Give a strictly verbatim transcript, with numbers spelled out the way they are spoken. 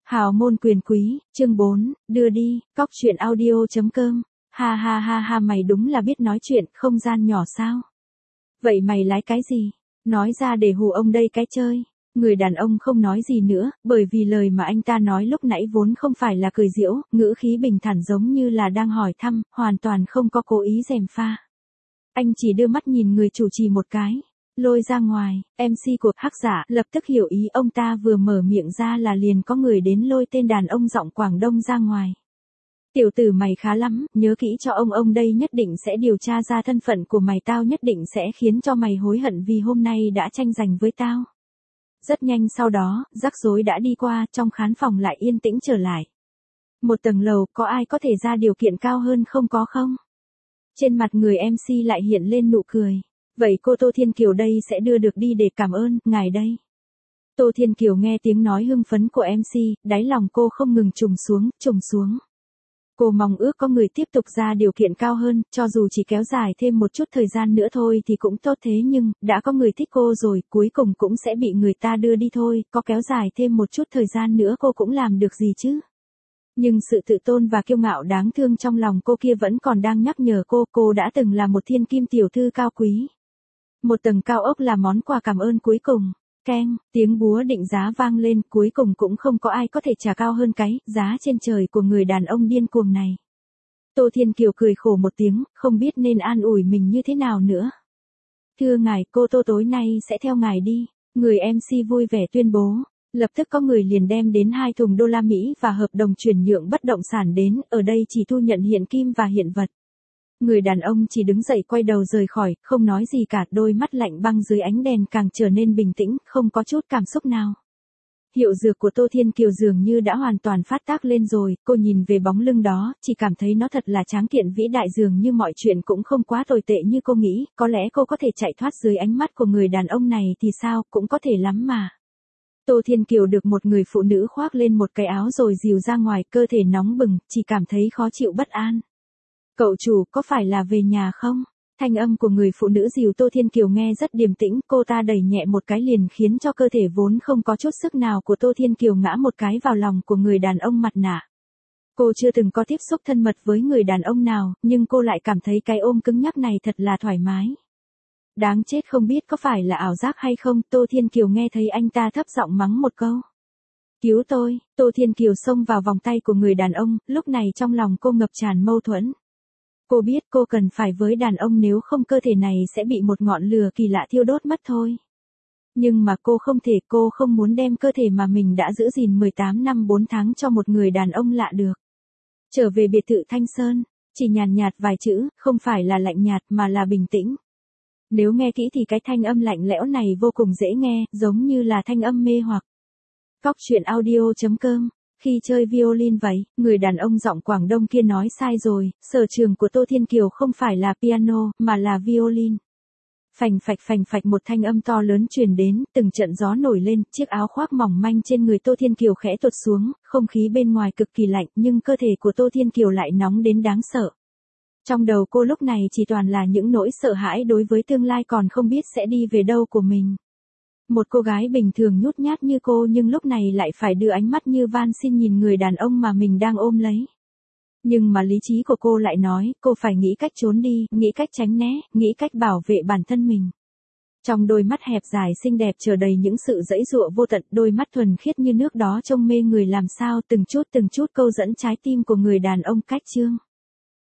Hào môn quyền quý, chương bốn, đưa đi, cóc truyện audio.com, ha ha ha ha mày đúng là biết nói chuyện, không gian nhỏ sao? Vậy mày lái cái gì? Nói ra để hù ông đây cái chơi. Người đàn ông không nói gì nữa, bởi vì lời mà anh ta nói lúc nãy vốn không phải là cười giễu, ngữ khí bình thản giống như là đang hỏi thăm, hoàn toàn không có cố ý gièm pha. Anh chỉ đưa mắt nhìn người chủ trì một cái, lôi ra ngoài, em xê của Hắc Giả lập tức hiểu ý ông ta vừa mở miệng ra là liền có người đến lôi tên đàn ông giọng Quảng Đông ra ngoài. Tiểu tử mày khá lắm, nhớ kỹ cho ông ông đây nhất định sẽ điều tra ra thân phận của mày, tao nhất định sẽ khiến cho mày hối hận vì hôm nay đã tranh giành với tao. Rất nhanh sau đó, rắc rối đã đi qua, trong khán phòng lại yên tĩnh trở lại. Một tầng lầu, có ai có thể ra điều kiện cao hơn không có không? Trên mặt người em xê lại hiện lên nụ cười. Vậy cô Tô Thiên Kiều đây sẽ đưa được đi để cảm ơn, ngài đây. Tô Thiên Kiều nghe tiếng nói hưng phấn của em xê, đáy lòng cô không ngừng trùng xuống, trùng xuống. Cô mong ước có người tiếp tục ra điều kiện cao hơn, cho dù chỉ kéo dài thêm một chút thời gian nữa thôi thì cũng tốt, thế nhưng, đã có người thích cô rồi, cuối cùng cũng sẽ bị người ta đưa đi thôi, có kéo dài thêm một chút thời gian nữa cô cũng làm được gì chứ. Nhưng sự tự tôn và kiêu ngạo đáng thương trong lòng cô kia vẫn còn đang nhắc nhở cô, cô đã từng là một thiên kim tiểu thư cao quý. Một tầng cao ốc là món quà cảm ơn cuối cùng. Keng, tiếng búa định giá vang lên, cuối cùng cũng không có ai có thể trả cao hơn cái giá trên trời của người đàn ông điên cuồng này. Tô Thiên Kiều cười khổ một tiếng, không biết nên an ủi mình như thế nào nữa. Thưa ngài, cô Tô tối nay sẽ theo ngài đi, người em xê vui vẻ tuyên bố. Lập tức có người liền đem đến hai thùng đô la Mỹ và hợp đồng chuyển nhượng bất động sản đến, ở đây chỉ thu nhận hiện kim và hiện vật. Người đàn ông chỉ đứng dậy quay đầu rời khỏi, không nói gì cả, đôi mắt lạnh băng dưới ánh đèn càng trở nên bình tĩnh, không có chút cảm xúc nào. Hiệu dược của Tô Thiên Kiều dường như đã hoàn toàn phát tác lên rồi, cô nhìn về bóng lưng đó, chỉ cảm thấy nó thật là tráng kiện vĩ đại, dường như mọi chuyện cũng không quá tồi tệ như cô nghĩ, có lẽ cô có thể chạy thoát dưới ánh mắt của người đàn ông này thì sao, cũng có thể lắm mà. Tô Thiên Kiều được một người phụ nữ khoác lên một cái áo rồi dìu ra ngoài, cơ thể nóng bừng, chỉ cảm thấy khó chịu bất an. Cậu chủ, có phải là về nhà không? Thanh âm của người phụ nữ dìu Tô Thiên Kiều nghe rất điềm tĩnh, cô ta đẩy nhẹ một cái liền khiến cho cơ thể vốn không có chút sức nào của Tô Thiên Kiều ngã một cái vào lòng của người đàn ông mặt nạ. Cô chưa từng có tiếp xúc thân mật với người đàn ông nào, nhưng cô lại cảm thấy cái ôm cứng nhắc này thật là thoải mái. Đáng chết, không biết có phải là ảo giác hay không, Tô Thiên Kiều nghe thấy anh ta thấp giọng mắng một câu. Cứu tôi, Tô Thiên Kiều xông vào vòng tay của người đàn ông, lúc này trong lòng cô ngập tràn mâu thuẫn. Cô biết cô cần phải với đàn ông, nếu không cơ thể này sẽ bị một ngọn lửa kỳ lạ thiêu đốt mất thôi. Nhưng mà cô không thể, cô không muốn đem cơ thể mà mình đã giữ gìn mười tám năm bốn tháng cho một người đàn ông lạ được. Trở về biệt thự Thanh Sơn, chỉ nhàn nhạt vài chữ, không phải là lạnh nhạt mà là bình tĩnh. Nếu nghe kỹ thì cái thanh âm lạnh lẽo này vô cùng dễ nghe, giống như là thanh âm mê hoặc. Cóc truyện audio.com. Khi chơi violin vậy, người đàn ông giọng Quảng Đông kia nói sai rồi, sở trường của Tô Thiên Kiều không phải là piano, mà là violin. Phành phạch phành phạch một thanh âm to lớn truyền đến, từng trận gió nổi lên, chiếc áo khoác mỏng manh trên người Tô Thiên Kiều khẽ tuột xuống, không khí bên ngoài cực kỳ lạnh, nhưng cơ thể của Tô Thiên Kiều lại nóng đến đáng sợ. Trong đầu cô lúc này chỉ toàn là những nỗi sợ hãi đối với tương lai còn không biết sẽ đi về đâu của mình. Một cô gái bình thường nhút nhát như cô nhưng lúc này lại phải đưa ánh mắt như van xin nhìn người đàn ông mà mình đang ôm lấy. Nhưng mà lý trí của cô lại nói, cô phải nghĩ cách trốn đi, nghĩ cách tránh né, nghĩ cách bảo vệ bản thân mình. Trong đôi mắt hẹp dài xinh đẹp chờ đầy những sự giãy giụa vô tận, đôi mắt thuần khiết như nước đó trông mê người làm sao, từng chút từng chút câu dẫn trái tim của người đàn ông cách chương.